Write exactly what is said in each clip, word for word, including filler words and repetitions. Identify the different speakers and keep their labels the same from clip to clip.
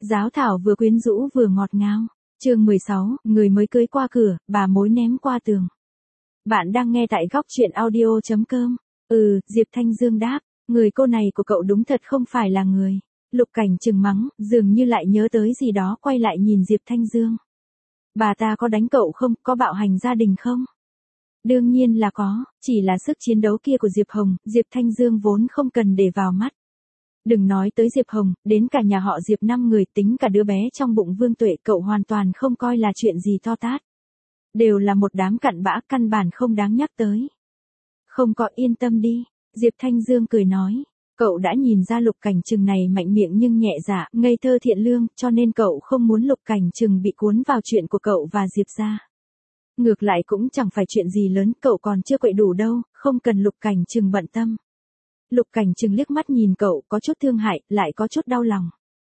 Speaker 1: Giáo thảo vừa quyến rũ vừa ngọt ngào. Chương mười sáu, người mới cưới qua cửa, bà mối ném qua tường. Bạn đang nghe tại góc truyện audio chấm com. Ừ, Diệp Thanh Dương đáp, người cô này của cậu đúng thật không phải là người. Lục Cảnh trừng mắng, dường như lại nhớ tới gì đó quay lại nhìn Diệp Thanh Dương. Bà ta có đánh cậu không, có bạo hành gia đình không? Đương nhiên là có, chỉ là sức chiến đấu kia của Diệp Hồng, Diệp Thanh Dương vốn không cần để vào mắt. Đừng nói tới Diệp Hồng, đến cả nhà họ Diệp năm người tính cả đứa bé trong bụng Vương Tuệ cậu hoàn toàn không coi là chuyện gì to tát. Đều là một đám cặn bã căn bản không đáng nhắc tới. Không có, yên tâm đi, Diệp Thanh Dương cười nói. Cậu đã nhìn ra Lục Cảnh Trừng này mạnh miệng nhưng nhẹ dạ, ngây thơ thiện lương, cho nên cậu không muốn Lục Cảnh Trừng bị cuốn vào chuyện của cậu và Diệp gia. Ngược lại cũng chẳng phải chuyện gì lớn, cậu còn chưa quậy đủ đâu, không cần Lục Cảnh Trừng bận tâm. Lục Cảnh Trừng liếc mắt nhìn cậu, có chút thương hại, lại có chút đau lòng.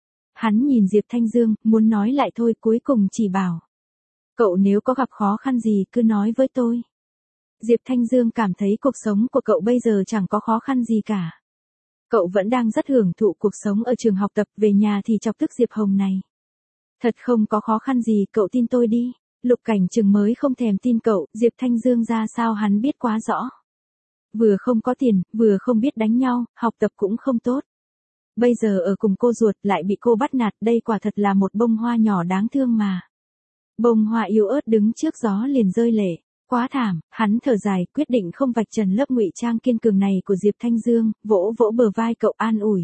Speaker 1: Hắn nhìn Diệp Thanh Dương, muốn nói lại thôi, cuối cùng chỉ bảo. Cậu nếu có gặp khó khăn gì cứ nói với tôi. Diệp Thanh Dương cảm thấy cuộc sống của cậu bây giờ chẳng có khó khăn gì cả. Cậu vẫn đang rất hưởng thụ cuộc sống ở trường học tập, về nhà thì chọc tức Diệp Hồng này. Thật không có khó khăn gì, cậu tin tôi đi. Lục Cảnh Trừng mới không thèm tin cậu, Diệp Thanh Dương ra sao hắn biết quá rõ. Vừa không có tiền, vừa không biết đánh nhau, học tập cũng không tốt. Bây giờ ở cùng cô ruột lại bị cô bắt nạt, đây quả thật là một bông hoa nhỏ đáng thương mà. Bông hoa yếu ớt đứng trước gió liền rơi lệ. Quá thảm, hắn thở dài, quyết định không vạch trần lớp ngụy trang kiên cường này của Diệp Thanh Dương, vỗ vỗ bờ vai cậu an ủi.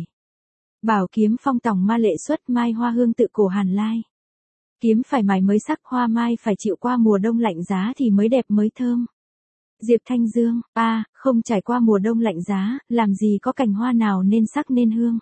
Speaker 1: Bảo kiếm phong tòng ma lệ xuất, mai hoa hương tự cổ hàn lai. Kiếm phải mài mới sắc, hoa mai phải chịu qua mùa đông lạnh giá thì mới đẹp mới thơm. Diệp Thanh Dương, a, à, không trải qua mùa đông lạnh giá, làm gì có cành hoa nào nên sắc nên hương.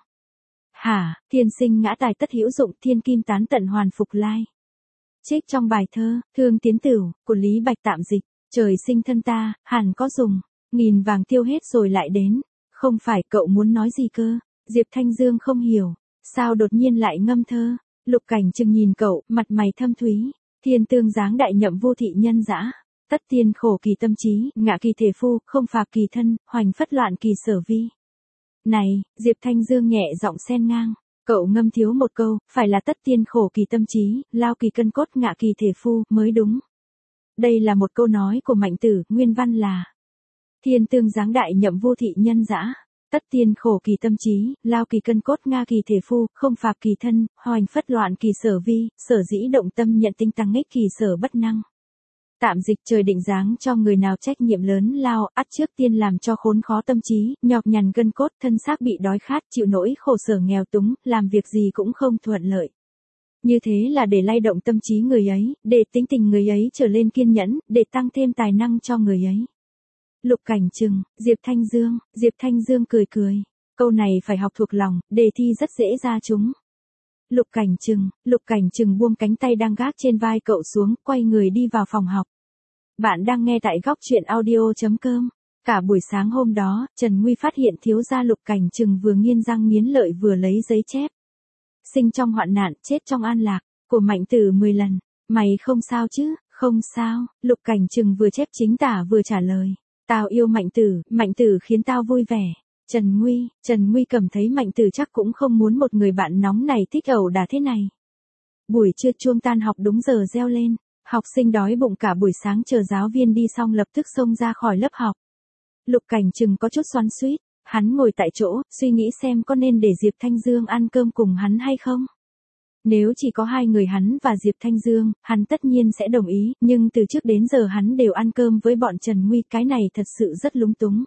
Speaker 1: Hả, thiên sinh ngã tài tất hữu dụng, thiên kim tán tận hoàn phục lai. Trích trong bài thơ, Thương Tiến Tửu, của Lý Bạch tạm dịch, trời sinh thân ta, hẳn có dùng, nghìn vàng tiêu hết rồi lại đến. Không phải, cậu muốn nói gì cơ? Diệp Thanh Dương không hiểu, sao đột nhiên lại ngâm thơ. Lục Cảnh Trừng nhìn cậu, mặt mày thâm thúy, thiên tương dáng đại nhậm vô thị nhân dã. Tất tiên khổ kỳ tâm trí, ngạ kỳ thể phu, không phạc kỳ thân, hoành phất loạn kỳ sở vi. Này, Diệp Thanh Dương nhẹ giọng xen ngang, cậu ngâm thiếu một câu, phải là tất tiên khổ kỳ tâm trí, lao kỳ cân cốt ngạ kỳ thể phu, mới đúng. Đây là một câu nói của Mạnh Tử, nguyên văn là thiên tương dáng đại nhậm vô thị nhân dã. Tất tiên khổ kỳ tâm trí, lao kỳ cân cốt nga kỳ thể phu, không phạc kỳ thân, hoành phất loạn kỳ sở vi, sở dĩ động tâm nhận tinh tăng ích kỳ sở bất năng. Tạm dịch trời định dáng cho người nào trách nhiệm lớn lao, ắt trước tiên làm cho khốn khó tâm trí, nhọc nhằn gân cốt, thân xác bị đói khát, chịu nỗi khổ sở nghèo túng, làm việc gì cũng không thuận lợi. Như thế là để lay động tâm trí người ấy, để tính tình người ấy trở lên kiên nhẫn, để tăng thêm tài năng cho người ấy. Lục Cảnh Trừng, Diệp Thanh Dương, Diệp Thanh Dương cười cười, câu này phải học thuộc lòng, đề thi rất dễ ra chúng. Lục Cảnh Trừng, Lục Cảnh Trừng buông cánh tay đang gác trên vai cậu xuống, quay người đi vào phòng học. Bạn đang nghe tại góc truyện audio chấm com. Cả buổi sáng hôm đó, Trần Nguy phát hiện thiếu gia Lục Cảnh Trừng vừa nghiến răng nghiến lợi vừa lấy giấy chép. Sinh trong hoạn nạn, chết trong an lạc, của Mạnh Tử mười lần. Mày không sao chứ? Không sao, Lục Cảnh Trừng vừa chép chính tả vừa trả lời. Tao yêu Mạnh Tử, Mạnh Tử khiến tao vui vẻ. Trần Nguy, Trần Nguy cảm thấy Mạnh Tử chắc cũng không muốn một người bạn nóng này thích ẩu đả thế này. Buổi trưa chuông tan học đúng giờ reo lên, học sinh đói bụng cả buổi sáng chờ giáo viên đi xong lập tức xông ra khỏi lớp học. Lục Cảnh Trừng có chút xoắn xuýt, hắn ngồi tại chỗ, suy nghĩ xem có nên để Diệp Thanh Dương ăn cơm cùng hắn hay không. Nếu chỉ có hai người hắn và Diệp Thanh Dương, hắn tất nhiên sẽ đồng ý, nhưng từ trước đến giờ hắn đều ăn cơm với bọn Trần Nguy, cái này thật sự rất lúng túng.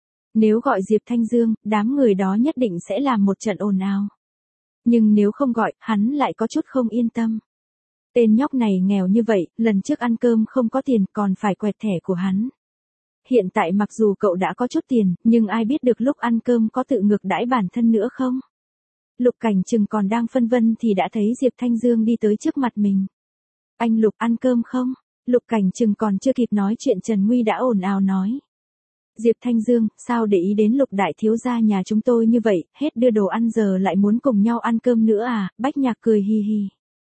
Speaker 1: Nếu gọi Diệp Thanh Dương, đám người đó nhất định sẽ làm một trận ồn ào. Nhưng nếu không gọi, hắn lại có chút không yên tâm. Tên nhóc này nghèo như vậy, lần trước ăn cơm không có tiền còn phải quẹt thẻ của hắn. Hiện tại mặc dù cậu đã có chút tiền, nhưng ai biết được lúc ăn cơm có tự ngược đãi bản thân nữa không? Lục Cảnh Trừng còn đang phân vân thì đã thấy Diệp Thanh Dương đi tới trước mặt mình. Anh Lục ăn cơm không? Lục Cảnh Trừng còn chưa kịp nói chuyện Trần Nguy đã ồn ào nói. Diệp Thanh Dương, sao để ý đến Lục đại thiếu gia nhà chúng tôi như vậy, hết đưa đồ ăn giờ lại muốn cùng nhau ăn cơm nữa à? Bách Nhạc cười hi hi.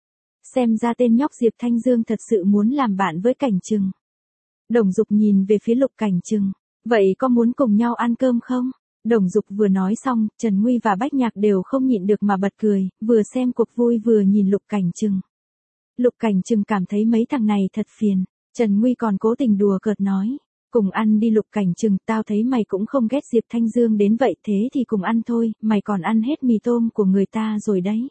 Speaker 1: Xem ra tên nhóc Diệp Thanh Dương thật sự muốn làm bạn với Cảnh Trừng. Đồng Dục nhìn về phía Lục Cảnh Trừng, vậy có muốn cùng nhau ăn cơm không? Đồng Dục vừa nói xong, Trần Nguy và Bách Nhạc đều không nhịn được mà bật cười, vừa xem cuộc vui vừa nhìn Lục Cảnh Trừng. Lục Cảnh Trừng cảm thấy mấy thằng này thật phiền, Trần Nguy còn cố tình đùa cợt nói, cùng ăn đi Lục Cảnh Trừng, tao thấy mày cũng không ghét Diệp Thanh Dương đến vậy, thế thì cùng ăn thôi, mày còn ăn hết mì tôm của người ta rồi đấy.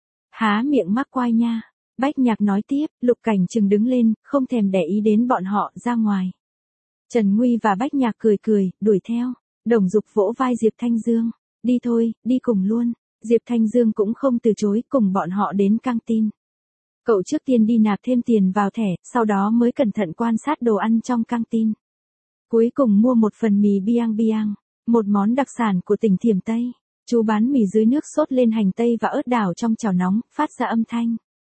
Speaker 1: Há miệng mắc quai nha. Bách Nhạc nói tiếp, Lục Cảnh Trừng đứng lên, không thèm để ý đến bọn họ, ra ngoài. Trần Nguy và Bách Nhạc cười cười, đuổi theo. Đồng Dục vỗ vai Diệp Thanh Dương, đi thôi, đi cùng luôn. Diệp Thanh Dương cũng không từ chối, cùng bọn họ đến căng tin. Cậu trước tiên đi nạp thêm tiền vào thẻ, sau đó mới cẩn thận quan sát đồ ăn trong căng tin. Cuối cùng mua một phần mì biang biang, một món đặc sản của tỉnh Thiểm Tây. Chú bán mì dưới nước sốt lên hành tây và ớt đảo trong chảo nóng, phát ra âm thanh.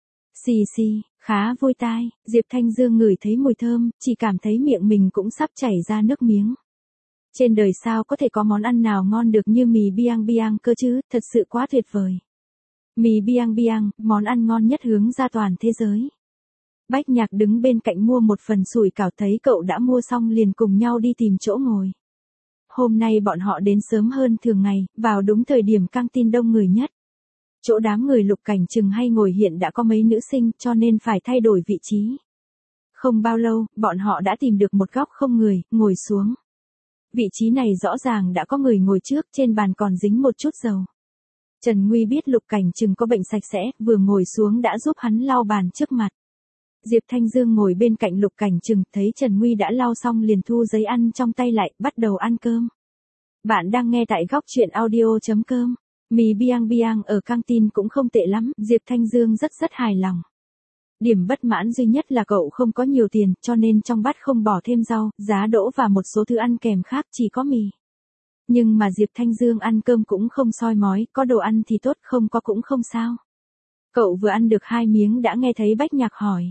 Speaker 1: Xì xì, khá vui tai. Diệp Thanh Dương ngửi thấy mùi thơm, chỉ cảm thấy miệng mình cũng sắp chảy ra nước miếng. Trên đời sao có thể có món ăn nào ngon được như mì biang biang cơ chứ, thật sự quá tuyệt vời. Mì biang biang, món ăn ngon nhất hướng ra toàn thế giới. Bách Nhạc đứng bên cạnh mua một phần sủi cảo, thấy cậu đã mua xong liền cùng nhau đi tìm chỗ ngồi. Hôm nay bọn họ đến sớm hơn thường ngày, vào đúng thời điểm căng tin đông người nhất. Chỗ đám người Lục Cảnh Trừng hay ngồi hiện đã có mấy nữ sinh, cho nên phải thay đổi vị trí. Không bao lâu, bọn họ đã tìm được một góc không người, ngồi xuống. Vị trí này rõ ràng đã có người ngồi trước, trên bàn còn dính một chút dầu. Trần Nguy biết Lục Cảnh Trừng có bệnh sạch sẽ, vừa ngồi xuống đã giúp hắn lau bàn trước mặt. Diệp Thanh Dương ngồi bên cạnh Lục Cảnh Trừng, thấy Trần Nguy đã lau xong liền thu giấy ăn trong tay lại, bắt đầu ăn cơm. Bạn đang nghe tại góc truyện audio chấm com. Mì biang biang ở căng tin cũng không tệ lắm, Diệp Thanh Dương rất rất hài lòng. Điểm bất mãn duy nhất là cậu không có nhiều tiền, cho nên trong bát không bỏ thêm rau, giá đỗ và một số thứ ăn kèm khác, chỉ có mì. Nhưng mà Diệp Thanh Dương ăn cơm cũng không soi mói, có đồ ăn thì tốt, không có cũng không sao. Cậu vừa ăn được hai miếng đã nghe thấy Bách Nhạc hỏi.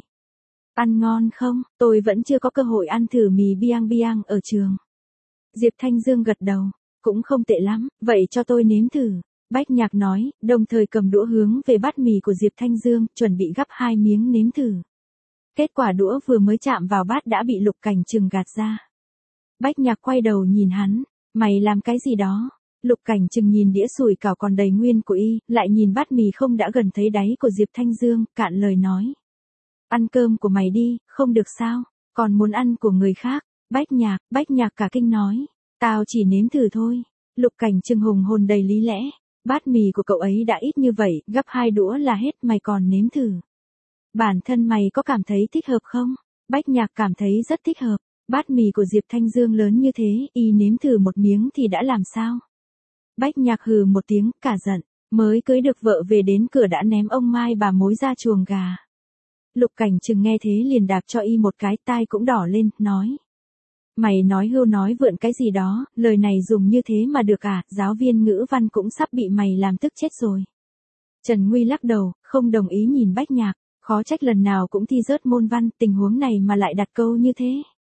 Speaker 1: Ăn ngon không? Tôi vẫn chưa có cơ hội ăn thử mì biang biang ở trường. Diệp Thanh Dương gật đầu, cũng không tệ lắm, vậy cho tôi nếm thử. Bách Nhạc nói, đồng thời cầm đũa hướng về bát mì của Diệp Thanh Dương, chuẩn bị gắp hai miếng nếm thử. Kết quả đũa vừa mới chạm vào bát đã bị Lục Cảnh Trừng gạt ra. Bách Nhạc quay đầu nhìn hắn, mày làm cái gì đó? Lục Cảnh Trừng nhìn đĩa sủi cảo còn đầy nguyên của y, lại nhìn bát mì không đã gần thấy đáy của Diệp Thanh Dương, cạn lời nói. Ăn cơm của mày đi, không được sao, còn muốn ăn của người khác. Bách Nhạc, Bách Nhạc cả kinh nói, tao chỉ nếm thử thôi. Lục Cảnh Trừng hùng hồn đầy lý lẽ. Bát mì của cậu ấy đã ít như vậy, gắp hai đũa là hết, mày còn nếm thử. Bản thân mày có cảm thấy thích hợp không? Bách Nhạc cảm thấy rất thích hợp. Bát mì của Diệp Thanh Dương lớn như thế, y nếm thử một miếng thì đã làm sao? Bách Nhạc hừ một tiếng, cả giận, mới cưới được vợ về đến cửa đã ném ông mai bà mối ra chuồng gà. Lục Cảnh Trừng nghe thế liền đạp cho y một cái, tai cũng đỏ lên, nói. Mày nói hưu nói vượn cái gì đó, lời này dùng như thế mà được à, giáo viên ngữ văn cũng sắp bị mày làm tức chết rồi. Trần Nguy lắc đầu, không đồng ý nhìn Bách Nhạc, khó trách lần nào cũng thi rớt môn văn, tình huống này mà lại đặt câu như thế.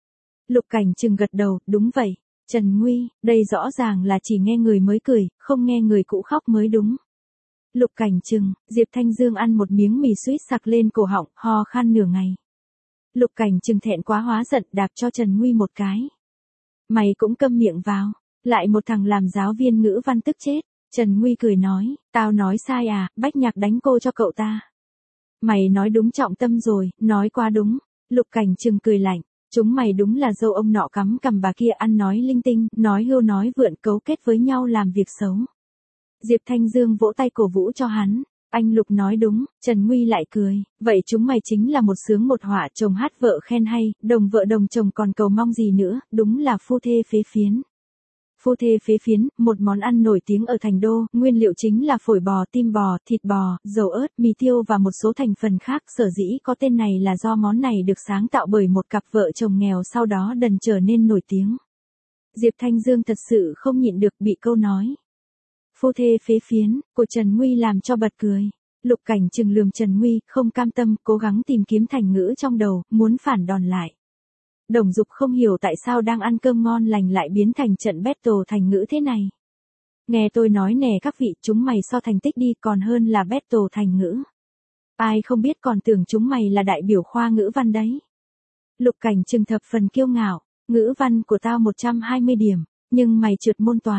Speaker 1: Lục Cảnh Trừng gật đầu, đúng vậy, Trần Nguy, đây rõ ràng là chỉ nghe người mới cười, không nghe người cũ khóc mới đúng. Lục Cảnh Trừng, Diệp Thanh Dương ăn một miếng mì suýt sặc lên cổ họng, ho khan nửa ngày. Lục Cảnh Trừng thẹn quá hóa giận, đạp cho Trần Nguy một cái. Mày cũng câm miệng vào, lại một thằng làm giáo viên ngữ văn tức chết. Trần Nguy cười nói, tao nói sai à, Bách Nhạc đánh cô cho cậu ta. Mày nói đúng trọng tâm rồi, nói quá đúng. Lục Cảnh Trừng cười lạnh, chúng mày đúng là dâu ông nọ cắm cằm bà kia ăn nói linh tinh, nói hưu nói vượn, cấu kết với nhau làm việc xấu. Diệp Thanh Dương vỗ tay cổ vũ cho hắn. Anh Lục nói đúng, Trần Nguy lại cười, vậy chúng mày chính là một sướng một họa, chồng hát vợ khen hay, đồng vợ đồng chồng còn cầu mong gì nữa, đúng là phu thê phế phiến. Phu thê phế phiến, một món ăn nổi tiếng ở Thành Đô, nguyên liệu chính là phổi bò, tim bò, thịt bò, dầu ớt, mì tiêu và một số thành phần khác, sở dĩ có tên này là do món này được sáng tạo bởi một cặp vợ chồng nghèo sau đó đần trở nên nổi tiếng. Diệp Thanh Dương thật sự không nhịn được bị câu nói phu thê phế phiến của Trần Nguy làm cho bật cười. Lục Cảnh Trừng lườm Trần Nguy, không cam tâm, cố gắng tìm kiếm thành ngữ trong đầu, muốn phản đòn lại. Đồng Dục không hiểu tại sao đang ăn cơm ngon lành lại biến thành trận battle thành ngữ thế này. Nghe tôi nói nè các vị, chúng mày so thành tích đi, còn hơn là battle thành ngữ. Ai không biết còn tưởng chúng mày là đại biểu khoa ngữ văn đấy. Lục Cảnh Trừng thập phần kiêu ngạo, ngữ văn của tao một trăm hai mươi điểm, nhưng mày trượt môn toán.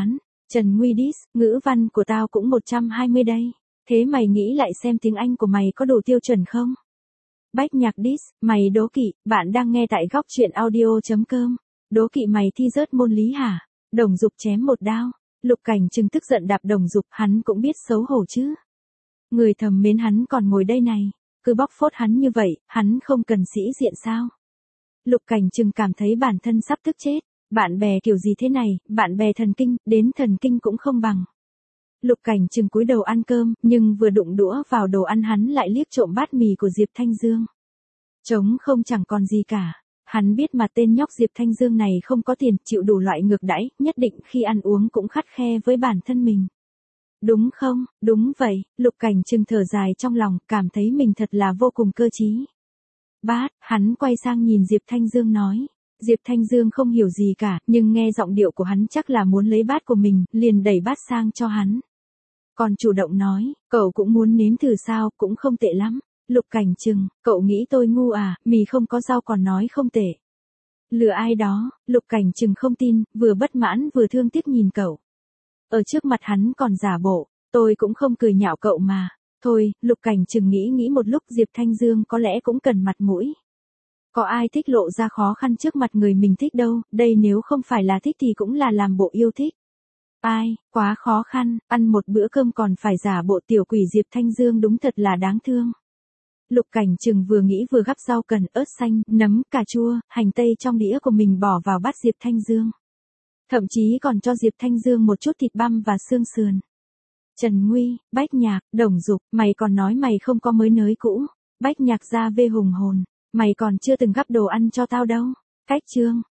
Speaker 1: Trần Nguy diss, ngữ văn của tao cũng một trăm hai mươi đây. Thế mày nghĩ lại xem tiếng Anh của mày có đủ tiêu chuẩn không? Bách Nhạc diss, mày đố kỵ, bạn đang nghe tại góc truyện audio.com. Đố kỵ mày thi rớt môn lý hả? Đồng Dục chém một đao. Lục Cảnh Trừng tức giận đạp Đồng Dục, hắn cũng biết xấu hổ chứ. Người thầm mến hắn còn ngồi đây này, cứ bóc phốt hắn như vậy, hắn không cần sĩ diện sao? Lục Cảnh Trừng cảm thấy bản thân sắp tức chết. Bạn bè kiểu gì thế này, bạn bè thần kinh, đến thần kinh cũng không bằng. Lục Cảnh Trừng cúi đầu ăn cơm, nhưng vừa đụng đũa vào đồ ăn hắn lại liếc trộm bát mì của Diệp Thanh Dương. Trống không chẳng còn gì cả. Hắn biết mà tên nhóc Diệp Thanh Dương này không có tiền, chịu đủ loại ngược đãi, nhất định khi ăn uống cũng khắt khe với bản thân mình. Đúng không? Đúng vậy, Lục Cảnh Trừng thở dài trong lòng, cảm thấy mình thật là vô cùng cơ trí. Bát, hắn quay sang nhìn Diệp Thanh Dương nói. Diệp Thanh Dương không hiểu gì cả, nhưng nghe giọng điệu của hắn chắc là muốn lấy bát của mình, liền đẩy bát sang cho hắn. Còn chủ động nói, cậu cũng muốn nếm thử sao, cũng không tệ lắm. Lục Cảnh Trừng, cậu nghĩ tôi ngu à, mì không có rau còn nói không tệ. Lừa ai đó, Lục Cảnh Trừng không tin, vừa bất mãn vừa thương tiếc nhìn cậu. Ở trước mặt hắn còn giả bộ, tôi cũng không cười nhạo cậu mà. Thôi, Lục Cảnh Trừng nghĩ nghĩ một lúc, Diệp Thanh Dương có lẽ cũng cần mặt mũi. Có ai thích lộ ra khó khăn trước mặt người mình thích đâu, đây nếu không phải là thích thì cũng là làm bộ yêu thích. Ai, quá khó khăn, ăn một bữa cơm còn phải giả bộ tiểu quỷ Diệp Thanh Dương đúng thật là đáng thương. Lục Cảnh Trừng vừa nghĩ vừa gắp rau cần, ớt xanh, nấm, cà chua, hành tây trong đĩa của mình bỏ vào bát Diệp Thanh Dương. Thậm chí còn cho Diệp Thanh Dương một chút thịt băm và xương sườn. Trần Nguy, Bách Nhạc, Đồng Dục, mày còn nói mày không có mới nới cũ. Bách Nhạc ra vê hùng hồn. Mày còn chưa từng gắp đồ ăn cho tao đâu. Cách chương.